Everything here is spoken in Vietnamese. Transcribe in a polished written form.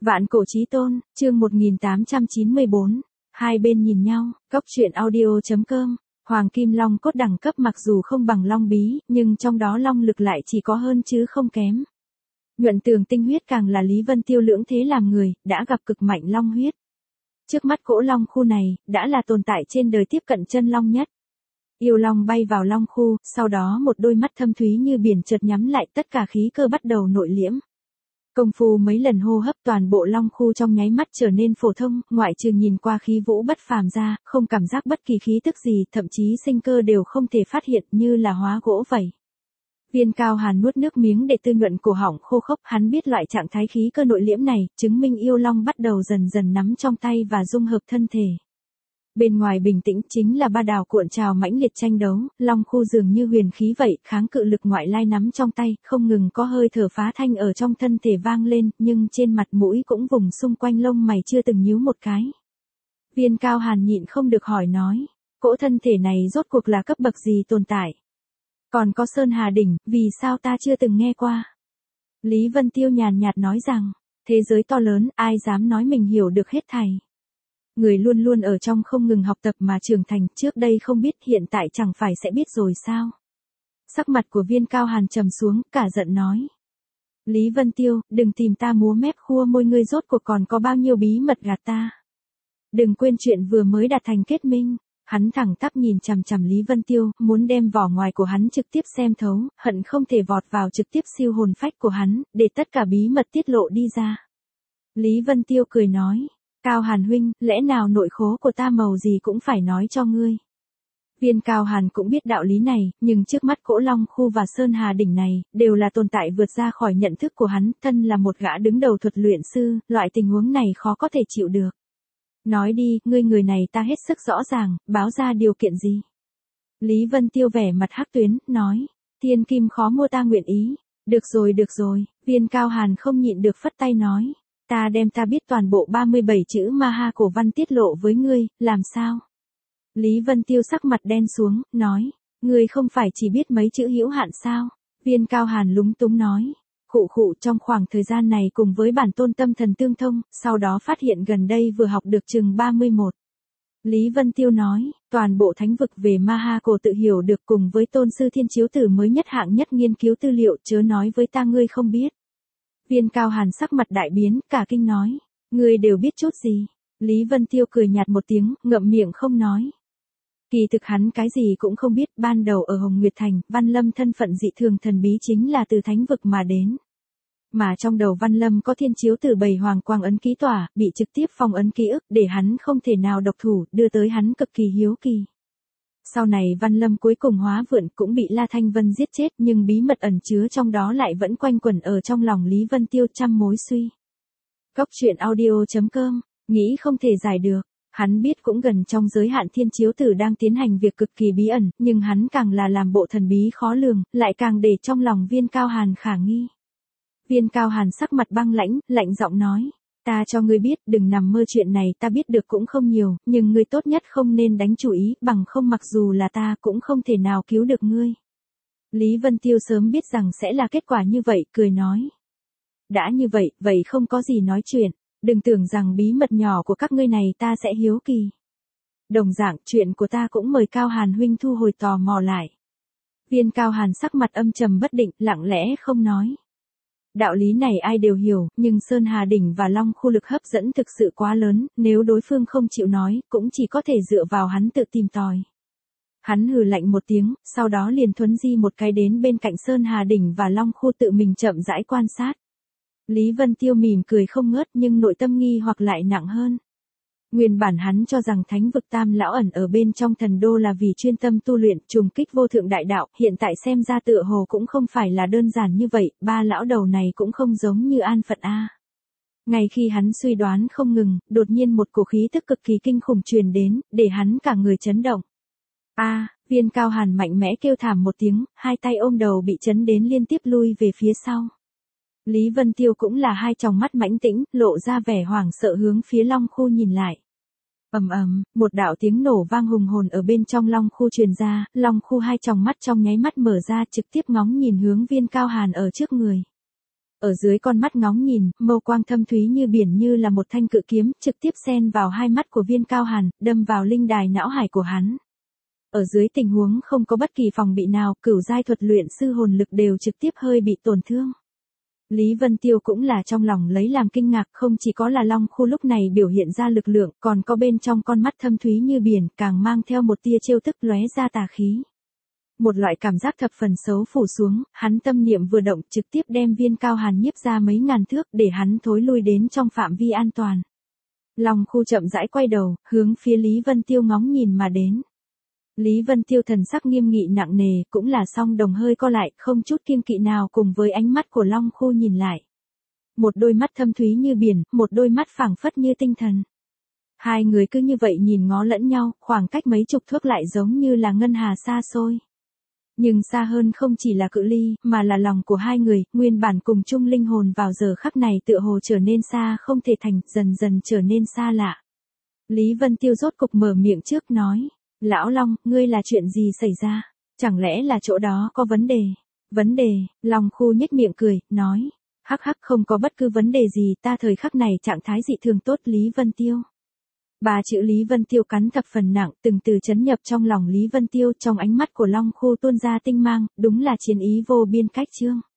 Vạn cổ chí tôn, chương 1894. Hai bên nhìn nhau, Cốc truyện audio.com. Hoàng kim long cốt đẳng cấp mặc dù không bằng long bí, nhưng trong đó long lực lại chỉ có hơn chứ không kém. Nhuận tường tinh huyết càng là Lý Vân Tiêu lưỡng thế làm người, đã gặp cực mạnh long huyết. Trước mắt cỗ long khu này, đã là tồn tại trên đời tiếp cận chân long nhất. Yêu long bay vào long khu, sau đó một đôi mắt thâm thúy như biển chợt nhắm lại, tất cả khí cơ bắt đầu nội liễm. Công phu mấy lần hô hấp, toàn bộ long khu trong nháy mắt trở nên phổ thông, ngoại trừ nhìn qua khí vũ bất phàm ra, không cảm giác bất kỳ khí tức gì, thậm chí sinh cơ đều không thể phát hiện, như là hóa gỗ vậy. Viên Cao Hàn nuốt nước miếng để tư nhuận cổ họng khô khốc, hắn biết loại trạng thái khí cơ nội liễm này, chứng minh yêu long bắt đầu dần dần nắm trong tay và dung hợp thân thể. Bên ngoài bình tĩnh chính là ba đào cuộn trào mãnh liệt tranh đấu, long khu dường như huyền khí vậy, kháng cự lực ngoại lai nắm trong tay, không ngừng có hơi thở phá thanh ở trong thân thể vang lên, nhưng trên mặt mũi cũng vùng xung quanh lông mày chưa từng nhíu một cái. Viên Cao Hàn nhịn không được hỏi nói, cỗ thân thể này rốt cuộc là cấp bậc gì tồn tại? Còn có Sơn Hà Đỉnh, vì sao ta chưa từng nghe qua? Lý Vân Tiêu nhàn nhạt nói rằng, thế giới to lớn, ai dám nói mình hiểu được hết thảy. Người luôn luôn ở trong không ngừng học tập mà trưởng thành, trước đây không biết hiện tại chẳng phải sẽ biết rồi sao? Sắc mặt của Viên Cao Hàn trầm xuống, cả giận nói. Lý Vân Tiêu, đừng tìm ta múa mép khua môi, ngươi rốt cuộc còn có bao nhiêu bí mật gạt ta. Đừng quên chuyện vừa mới đạt thành kết minh. Hắn thẳng tắp nhìn chằm chằm Lý Vân Tiêu, muốn đem vỏ ngoài của hắn trực tiếp xem thấu, hận không thể vọt vào trực tiếp siêu hồn phách của hắn, để tất cả bí mật tiết lộ đi ra. Lý Vân Tiêu cười nói. Cao Hàn huynh, lẽ nào nội khố của ta màu gì cũng phải nói cho ngươi. Viên Cao Hàn cũng biết đạo lý này, nhưng trước mắt cỗ long khu và Sơn Hà Đỉnh này, đều là tồn tại vượt ra khỏi nhận thức của hắn, thân là một gã đứng đầu thuật luyện sư, loại tình huống này khó có thể chịu được. Nói đi, ngươi người này ta hết sức rõ ràng, báo ra điều kiện gì. Lý Vân Tiêu vẻ mặt hắc tuyến, nói, thiên kim khó mua ta nguyện ý. Được rồi, Viên Cao Hàn không nhịn được phất tay nói. Ta đem ta biết toàn bộ 37 chữ ma ha cổ văn tiết lộ với ngươi, làm sao? Lý Vân Tiêu sắc mặt đen xuống, nói, ngươi không phải chỉ biết mấy chữ hữu hạn sao? Viên Cao Hàn lúng túng nói, khụ trong khoảng thời gian này cùng với bản tôn tâm thần tương thông, sau đó phát hiện gần đây vừa học được chừng 31. Lý Vân Tiêu nói, toàn bộ thánh vực về ma ha cổ tự hiểu được cùng với tôn sư thiên chiếu tử mới nhất hạng nhất nghiên cứu tư liệu, chớ nói với ta ngươi không biết. Viên Cao Hàn sắc mặt đại biến, cả kinh nói, ngươi đều biết chút gì? Lý Vân Tiêu cười nhạt một tiếng, ngậm miệng không nói. Kỳ thực hắn cái gì cũng không biết, ban đầu ở Hồng Nguyệt Thành, Văn Lâm thân phận dị thường thần bí chính là từ thánh vực mà đến. Mà trong đầu Văn Lâm có thiên chiếu tử 7 hoàng quang ấn ký tỏa, bị trực tiếp phong ấn ký ức, để hắn không thể nào độc thủ, đưa tới hắn cực kỳ hiếu kỳ. Sau này Văn Lâm cuối cùng hóa vượn cũng bị La Thanh Vân giết chết, nhưng bí mật ẩn chứa trong đó lại vẫn quanh quẩn ở trong lòng Lý Vân Tiêu trăm mối suy. Cốc truyện audio.com, nghĩ không thể giải được. Hắn biết cũng gần trong giới hạn thiên chiếu tử đang tiến hành việc cực kỳ bí ẩn, nhưng hắn càng là làm bộ thần bí khó lường, lại càng để trong lòng Viên Cao Hàn khả nghi. Viên Cao Hàn sắc mặt băng lãnh, lạnh giọng nói. Ta cho ngươi biết, đừng nằm mơ, chuyện này ta biết được cũng không nhiều, nhưng ngươi tốt nhất không nên đánh chủ ý, bằng không mặc dù là ta cũng không thể nào cứu được ngươi. Lý Vân Tiêu sớm biết rằng sẽ là kết quả như vậy, cười nói. Đã như vậy, vậy không có gì nói chuyện, đừng tưởng rằng bí mật nhỏ của các ngươi này ta sẽ hiếu kỳ. Đồng dạng, chuyện của ta cũng mời Cao Hàn huynh thu hồi tò mò lại. Viên Cao Hàn sắc mặt âm trầm bất định, lặng lẽ không nói. Đạo lý này ai đều hiểu, nhưng Sơn Hà Đỉnh và Long khu lực hấp dẫn thực sự quá lớn, nếu đối phương không chịu nói, cũng chỉ có thể dựa vào hắn tự tìm tòi. Hắn hừ lạnh một tiếng, sau đó liền thuấn di một cái đến bên cạnh Sơn Hà Đỉnh và Long khu tự mình chậm rãi quan sát. Lý Vân Tiêu mỉm cười không ngớt, nhưng nội tâm nghi hoặc lại nặng hơn. Nguyên bản hắn cho rằng thánh vực Tam lão ẩn ở bên trong thần đô là vì chuyên tâm tu luyện, trùng kích vô thượng đại đạo, hiện tại xem ra tựa hồ cũng không phải là đơn giản như vậy, ba lão đầu này cũng không giống như an phận a. Ngay khi hắn suy đoán không ngừng, đột nhiên một cổ khí tức cực kỳ kinh khủng truyền đến, để hắn cả người chấn động. Viên Cao Hàn mạnh mẽ kêu thảm một tiếng, hai tay ôm đầu bị chấn đến liên tiếp lui về phía sau. Lý Vân Tiêu cũng là hai tròng mắt mãnh tĩnh, lộ ra vẻ hoảng sợ hướng phía Long khu nhìn lại. Một đạo tiếng nổ vang hùng hồn ở bên trong Long khu truyền ra, Long khu hai tròng mắt trong nháy mắt mở ra, trực tiếp ngóng nhìn hướng Viên Cao Hàn ở trước người. Ở dưới con mắt ngóng nhìn, mâu quang thâm thúy như biển như là một thanh cự kiếm, trực tiếp xen vào hai mắt của Viên Cao Hàn, đâm vào linh đài não hải của hắn. Ở dưới tình huống không có bất kỳ phòng bị nào, cửu giai thuật luyện sư hồn lực đều trực tiếp hơi bị tổn thương. Lý Vân Tiêu cũng là trong lòng lấy làm kinh ngạc, không chỉ có là Long Khu lúc này biểu hiện ra lực lượng, còn có bên trong con mắt thâm thúy như biển, càng mang theo một tia trêu tức lóe ra tà khí. Một loại cảm giác thập phần xấu phủ xuống, hắn tâm niệm vừa động trực tiếp đem Viên Cao Hàn nhiếp ra mấy ngàn thước để hắn thối lui đến trong phạm vi an toàn. Long Khu chậm rãi quay đầu, hướng phía Lý Vân Tiêu ngóng nhìn mà đến. Lý Vân Tiêu thần sắc nghiêm nghị nặng nề, cũng là song đồng hơi co lại, không chút kiêng kỵ nào cùng với ánh mắt của Long Khu nhìn lại. Một đôi mắt thâm thúy như biển, một đôi mắt phảng phất như tinh thần. Hai người cứ như vậy nhìn ngó lẫn nhau, khoảng cách mấy chục thước lại giống như là ngân hà xa xôi. Nhưng xa hơn không chỉ là cự ly, mà là lòng của hai người, nguyên bản cùng chung linh hồn vào giờ khắc này tựa hồ trở nên xa không thể thành, dần dần trở nên xa lạ. Lý Vân Tiêu rốt cục mở miệng trước nói. Lão Long, ngươi là chuyện gì xảy ra? Chẳng lẽ là chỗ đó có vấn đề? Vấn đề, Long Khu nhếch miệng cười, nói. Hắc hắc, không có bất cứ vấn đề gì, ta thời khắc này trạng thái dị thường tốt. Lý Vân Tiêu. Ba chữ Lý Vân Tiêu cắn thập phần nặng, từng từ chấn nhập trong lòng Lý Vân Tiêu, trong ánh mắt của Long Khu tuôn ra tinh mang, đúng là chiến ý vô biên cách chương.